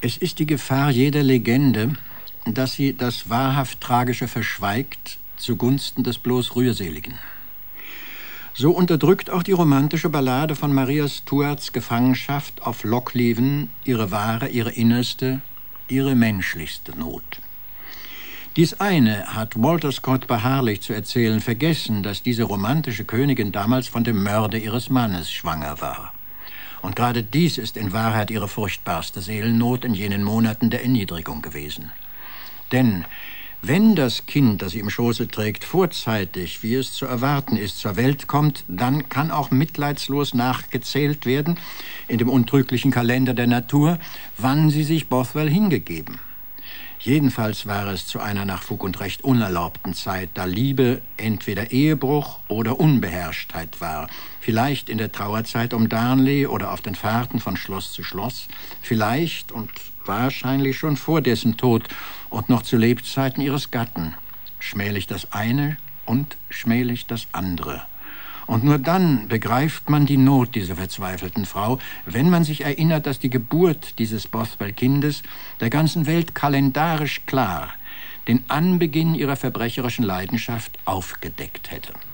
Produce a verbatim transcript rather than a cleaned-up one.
Es ist die Gefahr jeder Legende, dass sie das wahrhaft Tragische verschweigt zugunsten des bloß Rührseligen. So unterdrückt auch die romantische Ballade von Maria Stuarts Gefangenschaft auf Lochleven ihre wahre, ihre innerste, ihre menschlichste Not. Dies eine hat Walter Scott beharrlich zu erzählen vergessen, dass diese romantische Königin damals von dem Mörder ihres Mannes schwanger war. Und gerade dies ist in Wahrheit ihre furchtbarste Seelennot in jenen Monaten der Erniedrigung gewesen. Denn wenn das Kind, das sie im Schoße trägt, vorzeitig, wie es zu erwarten ist, zur Welt kommt, dann kann auch mitleidslos nachgezählt werden, in dem untrüglichen Kalender der Natur, wann sie sich Bothwell hingegeben. Jedenfalls war es zu einer nach Fug und Recht unerlaubten Zeit, da Liebe entweder Ehebruch oder Unbeherrschtheit war. Vielleicht in der Trauerzeit um Darnley oder auf den Fahrten von Schloss zu Schloss. Vielleicht und wahrscheinlich schon vor dessen Tod und noch zu Lebzeiten ihres Gatten. Schmählich das eine und schmählich das andere. Und nur dann begreift man die Not dieser verzweifelten Frau, wenn man sich erinnert, dass die Geburt dieses Bothwell-Kindes der ganzen Welt kalendarisch klar den Anbeginn ihrer verbrecherischen Leidenschaft aufgedeckt hätte.